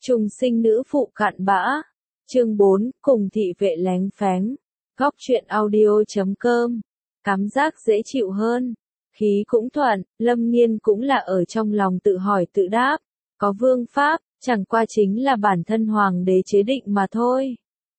Trùng sinh nữ phụ cặn bã. Chương 4, cùng thị vệ lén phén. Góc truyện audio.com. Cảm giác dễ chịu hơn. Khí cũng thuận, Lâm Nghiên cũng là ở trong lòng tự hỏi tự đáp. Có vương pháp, chẳng qua chính là bản thân hoàng đế chế định mà thôi.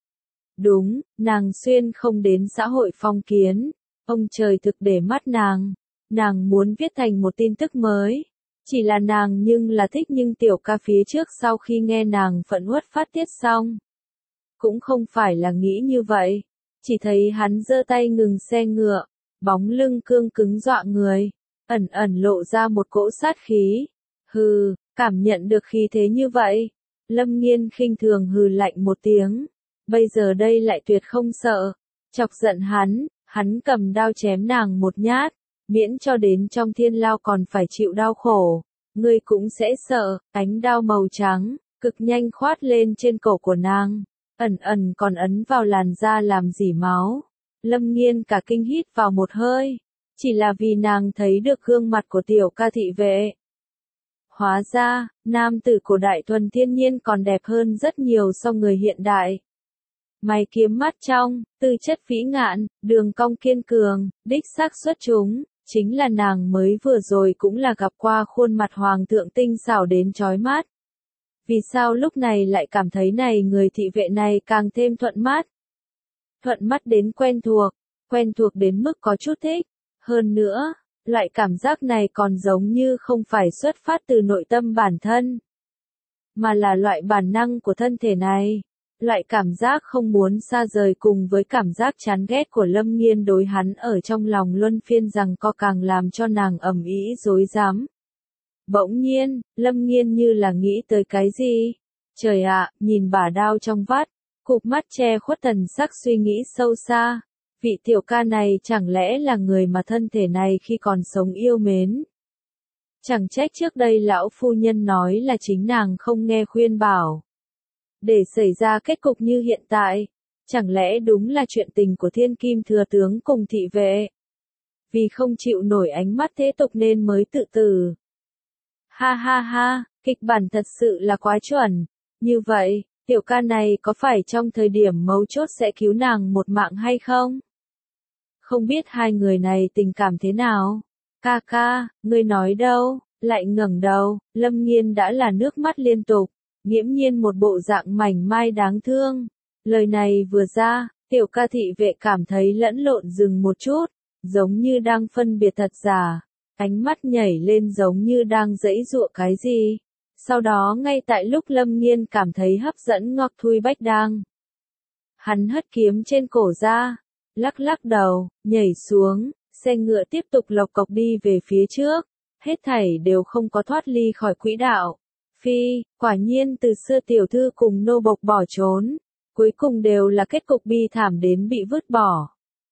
Đúng, nàng xuyên không đến xã hội phong kiến. Ông trời thực để mắt nàng. Nàng muốn viết thành một tin tức mới. Chỉ là nàng nhưng là thích nhưng tiểu ca phía trước sau khi nghe nàng phẫn uất phát tiết xong. Cũng không phải là nghĩ như vậy. Chỉ thấy hắn giơ tay ngừng xe ngựa. Bóng lưng cương cứng dọa người. Ẩn ẩn lộ ra một cỗ sát khí. Hừ, cảm nhận được khí thế như vậy. Lâm Nghiên khinh thường hừ lạnh một tiếng. Bây giờ đây lại tuyệt không sợ. Chọc giận hắn cầm đao chém nàng một nhát. Miễn cho đến trong thiên lao còn phải chịu đau khổ. Ngươi cũng sẽ sợ, ánh đao màu trắng, cực nhanh khoát lên trên cổ của nàng. Ẩn ẩn còn ấn vào làn da làm rỉ máu. Lâm Nghiên cả kinh hít vào một hơi. Chỉ là vì nàng thấy được gương mặt của tiểu ca thị vệ. Hóa ra, nam tử cổ đại thuần thiên nhiên còn đẹp hơn rất nhiều so người hiện đại. Mày kiếm mắt trong, tư chất vĩ ngạn, đường cong kiên cường, đích xác xuất chúng. Chính là nàng mới vừa rồi cũng là gặp qua khuôn mặt hoàng thượng tinh xảo đến chói mắt. Vì sao lúc này lại cảm thấy này người thị vệ này càng thêm thuận mắt? Thuận mắt đến quen thuộc đến mức có chút thích. Hơn nữa, loại cảm giác này còn giống như không phải xuất phát từ nội tâm bản thân, mà là loại bản năng của thân thể này. Loại cảm giác không muốn xa rời cùng với cảm giác chán ghét của Lâm Nghiên đối hắn ở trong lòng luân phiên rằng co càng làm cho nàng ầm ĩ rối rắm. Bỗng nhiên, Lâm Nghiên như là nghĩ tới cái gì? Trời ạ, nhìn bả đao trong vắt, cụp mắt che khuất thần sắc suy nghĩ sâu xa. Vị tiểu ca này chẳng lẽ là người mà thân thể này khi còn sống yêu mến? Chẳng trách trước đây lão phu nhân nói là chính nàng không nghe khuyên bảo. Để xảy ra kết cục như hiện tại, chẳng lẽ đúng là chuyện tình của thiên kim thừa tướng cùng thị vệ? Vì không chịu nổi ánh mắt thế tục nên mới tự tử. Ha ha ha, kịch bản thật sự là quá chuẩn. Như vậy, tiểu ca này có phải trong thời điểm mấu chốt sẽ cứu nàng một mạng hay không? Không biết hai người này tình cảm thế nào? Ca ca, ngươi nói đâu? Lại ngẩng đầu, Lâm Nghiên đã là nước mắt liên tục. Nghiễm nhiên một bộ dạng mảnh mai đáng thương. Lời này vừa ra, tiểu ca thị vệ cảm thấy lẫn lộn dừng một chút, giống như đang phân biệt thật giả. Ánh mắt nhảy lên giống như đang giãy giụa cái gì. Sau đó ngay tại lúc Lâm Nghiên cảm thấy hấp dẫn Ngọc Thui Bách đang. Hắn hất kiếm trên cổ ra, lắc đầu, nhảy xuống, xe ngựa tiếp tục lộc cộc đi về phía trước. Hết thảy đều không có thoát ly khỏi quỹ đạo. Phi, quả nhiên từ xưa tiểu thư cùng nô bộc bỏ trốn, cuối cùng đều là kết cục bi thảm đến bị vứt bỏ.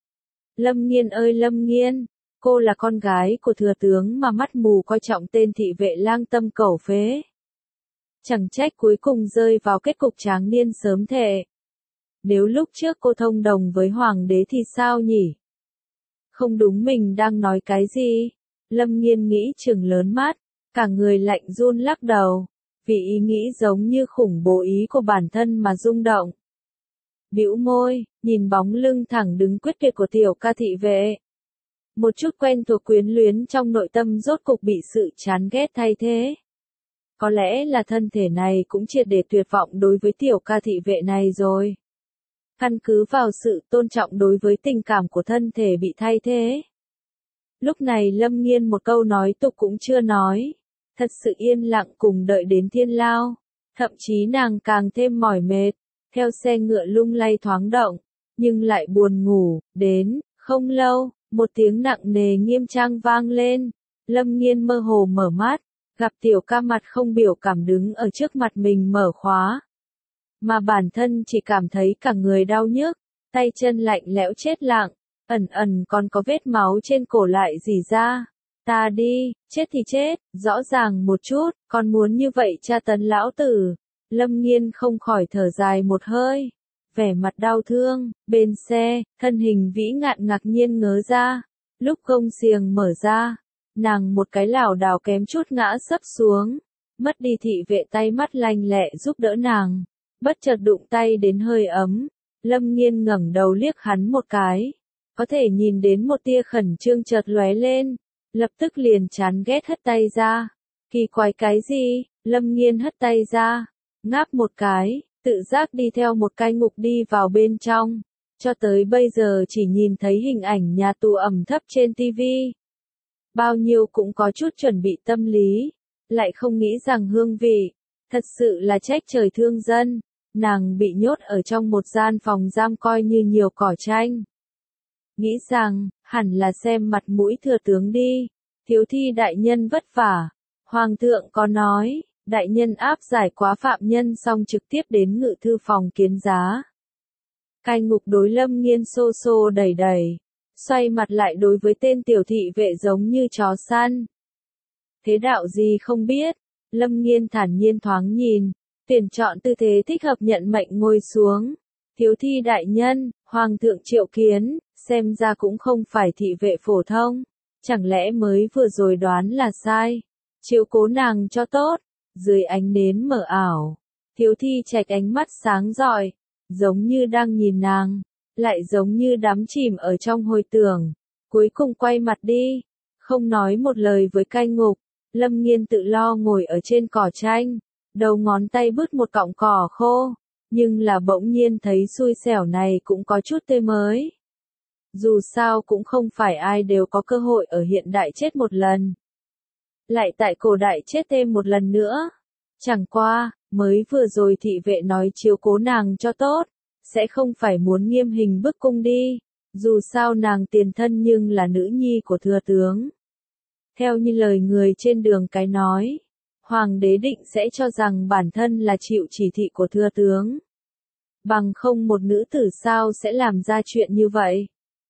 Lâm Nghiên ơi Lâm Nghiên, cô là con gái của thừa tướng mà mắt mù coi trọng tên thị vệ lang tâm cẩu phế. Chẳng trách cuối cùng rơi vào kết cục tráng niên sớm thệ. Nếu lúc trước cô thông đồng với hoàng đế thì sao nhỉ? Không đúng, mình đang nói cái gì? Lâm Nghiên nghĩ trừng lớn mắt, cả người lạnh run lắc đầu. Vì ý nghĩ giống như khủng bố ý của bản thân mà rung động. Bĩu môi, nhìn bóng lưng thẳng đứng quyết tuyệt của tiểu ca thị vệ. Một chút quen thuộc quyến luyến trong nội tâm rốt cục bị sự chán ghét thay thế. Có lẽ là thân thể này cũng triệt để tuyệt vọng đối với tiểu ca thị vệ này rồi. Căn cứ vào sự tôn trọng đối với tình cảm của thân thể bị thay thế. Lúc này Lâm Nghiên một câu nói tục cũng chưa nói. Thật sự yên lặng cùng đợi đến thiên lao. Thậm chí nàng càng thêm mỏi mệt. Theo xe ngựa lung lay thoáng động. Nhưng lại buồn ngủ. Đến, không lâu, một tiếng nặng nề nghiêm trang vang lên. Lâm Nghiên mơ hồ mở mắt. Gặp tiểu ca mặt không biểu cảm đứng ở trước mặt mình mở khóa. Mà bản thân chỉ cảm thấy cả người đau nhức. Tay chân lạnh lẽo chết lặng. Ẩn ẩn còn có vết máu trên cổ lại rỉ ra. Ta đi, chết thì chết, rõ ràng một chút, còn muốn như vậy tra tấn lão tử. Lâm Nghiên không khỏi thở dài một hơi. Vẻ mặt đau thương, bên xe, thân hình vĩ ngạn ngạc nhiên ngớ ra. Lúc gông xiềng mở ra, nàng một cái lảo đảo kém chút ngã sấp xuống. Mất đi thị vệ tay mắt lanh lẹ giúp đỡ nàng, bất chợt đụng tay đến hơi ấm, Lâm Nghiên ngẩng đầu liếc hắn một cái, có thể nhìn đến một tia khẩn trương chợt lóe lên, lập tức liền chán ghét hất tay ra. Kỳ quái cái gì? Lâm Nghiên hất tay ra, ngáp một cái, tự giác đi theo một cái ngục đi vào bên trong, cho tới bây giờ chỉ nhìn thấy hình ảnh nhà tù ẩm thấp trên tivi. Bao nhiêu cũng có chút chuẩn bị tâm lý, lại không nghĩ rằng hương vị, thật sự là trách trời thương dân, nàng bị nhốt ở trong một gian phòng giam coi như nhiều cỏ tranh. Nghĩ rằng, hẳn là xem mặt mũi thừa tướng đi, thiếu thi đại nhân vất vả, hoàng thượng có nói, đại nhân áp giải quá phạm nhân xong trực tiếp đến ngự thư phòng kiến giá. Cai ngục đối Lâm Nghiên xô xô đẩy đẩy, xoay mặt lại đối với tên tiểu thị vệ giống như chó săn. Thế đạo gì không biết, Lâm Nghiên thản nhiên thoáng nhìn, tuyển chọn tư thế thích hợp nhận mệnh ngồi xuống. Thiếu thi đại nhân, hoàng thượng triệu kiến, xem ra cũng không phải thị vệ phổ thông, chẳng lẽ mới vừa rồi đoán là sai. Chiếu cố nàng cho tốt, dưới ánh nến mờ ảo, thiếu thi trạch ánh mắt sáng rọi, giống như đang nhìn nàng, lại giống như đắm chìm ở trong hồi tưởng, cuối cùng quay mặt đi, không nói một lời với cai ngục. Lâm Nghiên tự lo ngồi ở trên cỏ tranh, đầu ngón tay bứt một cọng cỏ khô, nhưng là bỗng nhiên thấy xui xẻo này cũng có chút tê mới. Dù sao cũng không phải ai đều có cơ hội ở hiện đại chết một lần, lại tại cổ đại chết thêm một lần nữa. Chẳng qua, mới vừa rồi thị vệ nói chiếu cố nàng cho tốt, sẽ không phải muốn nghiêm hình bức cung đi, dù sao nàng tiền thân nhưng là nữ nhi của thừa tướng. Theo như lời người trên đường cái nói, hoàng đế định sẽ cho rằng bản thân là chịu chỉ thị của thừa tướng. Bằng không một nữ tử sao sẽ làm ra chuyện như vậy.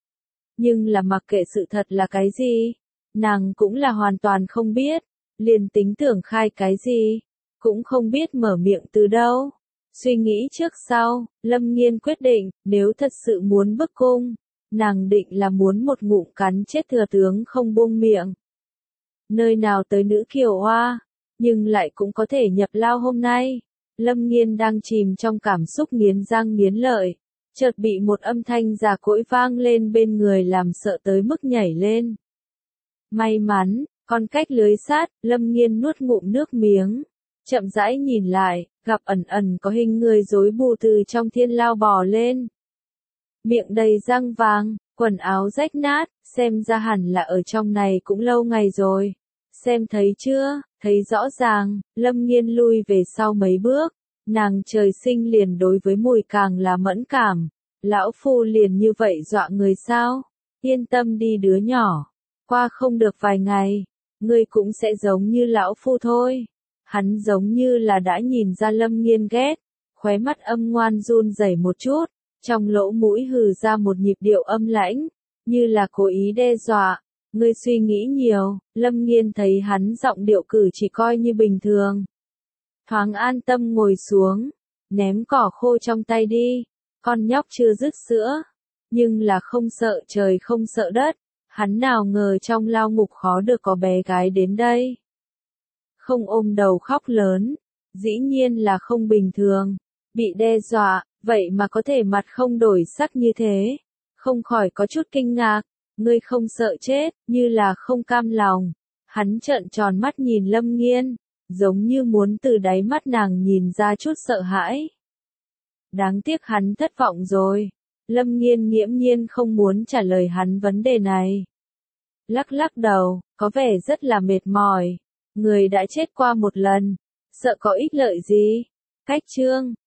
Nhưng là mặc kệ sự thật là cái gì, nàng cũng là hoàn toàn không biết, liền tính tưởng khai cái gì, cũng không biết mở miệng từ đâu. Suy nghĩ trước sau, Lâm Nghiên quyết định, nếu thật sự muốn bức cung, nàng định là muốn một ngụm cắn chết thừa tướng không buông miệng. Nơi nào tới nữ kiều hoa, nhưng lại cũng có thể nhập lao hôm nay. Lâm Nghiên đang chìm trong cảm xúc nghiến răng nghiến lợi, chợt bị một âm thanh già cỗi vang lên bên người làm sợ tới mức nhảy lên. May mắn, còn cách lưới sát, Lâm Nghiên nuốt ngụm nước miếng, chậm rãi nhìn lại, gặp ẩn ẩn có hình người rối bù từ trong thiên lao bò lên. Miệng đầy răng vàng, quần áo rách nát, xem ra hẳn là ở trong này cũng lâu ngày rồi. Xem thấy chưa, thấy rõ ràng, Lâm Nghiên lui về sau mấy bước, nàng trời sinh liền đối với mùi càng là mẫn cảm. Lão phu liền như vậy dọa người sao? Yên tâm đi đứa nhỏ, qua không được vài ngày, ngươi cũng sẽ giống như lão phu thôi. Hắn giống như là đã nhìn ra Lâm Nghiên ghét, khóe mắt âm ngoan run rẩy một chút, trong lỗ mũi hừ ra một nhịp điệu âm lãnh, như là cố ý đe dọa. Ngươi suy nghĩ nhiều, Lâm Nghiên thấy hắn giọng điệu cử chỉ coi như bình thường. Thoáng an tâm ngồi xuống, ném cỏ khô trong tay đi, con nhóc chưa dứt sữa, nhưng là không sợ trời không sợ đất, hắn nào ngờ trong lao ngục khó được có bé gái đến đây. Không ôm đầu khóc lớn, dĩ nhiên là không bình thường, bị đe dọa, vậy mà có thể mặt không đổi sắc như thế, không khỏi có chút kinh ngạc. Ngươi không sợ chết, như là không cam lòng. Hắn trợn tròn mắt nhìn Lâm Nghiên, giống như muốn từ đáy mắt nàng nhìn ra chút sợ hãi. Đáng tiếc hắn thất vọng rồi. Lâm Nghiên nghiễm nhiên không muốn trả lời hắn vấn đề này. Lắc lắc đầu, có vẻ rất là mệt mỏi. Người đã chết qua một lần, sợ có ích lợi gì. Cách chương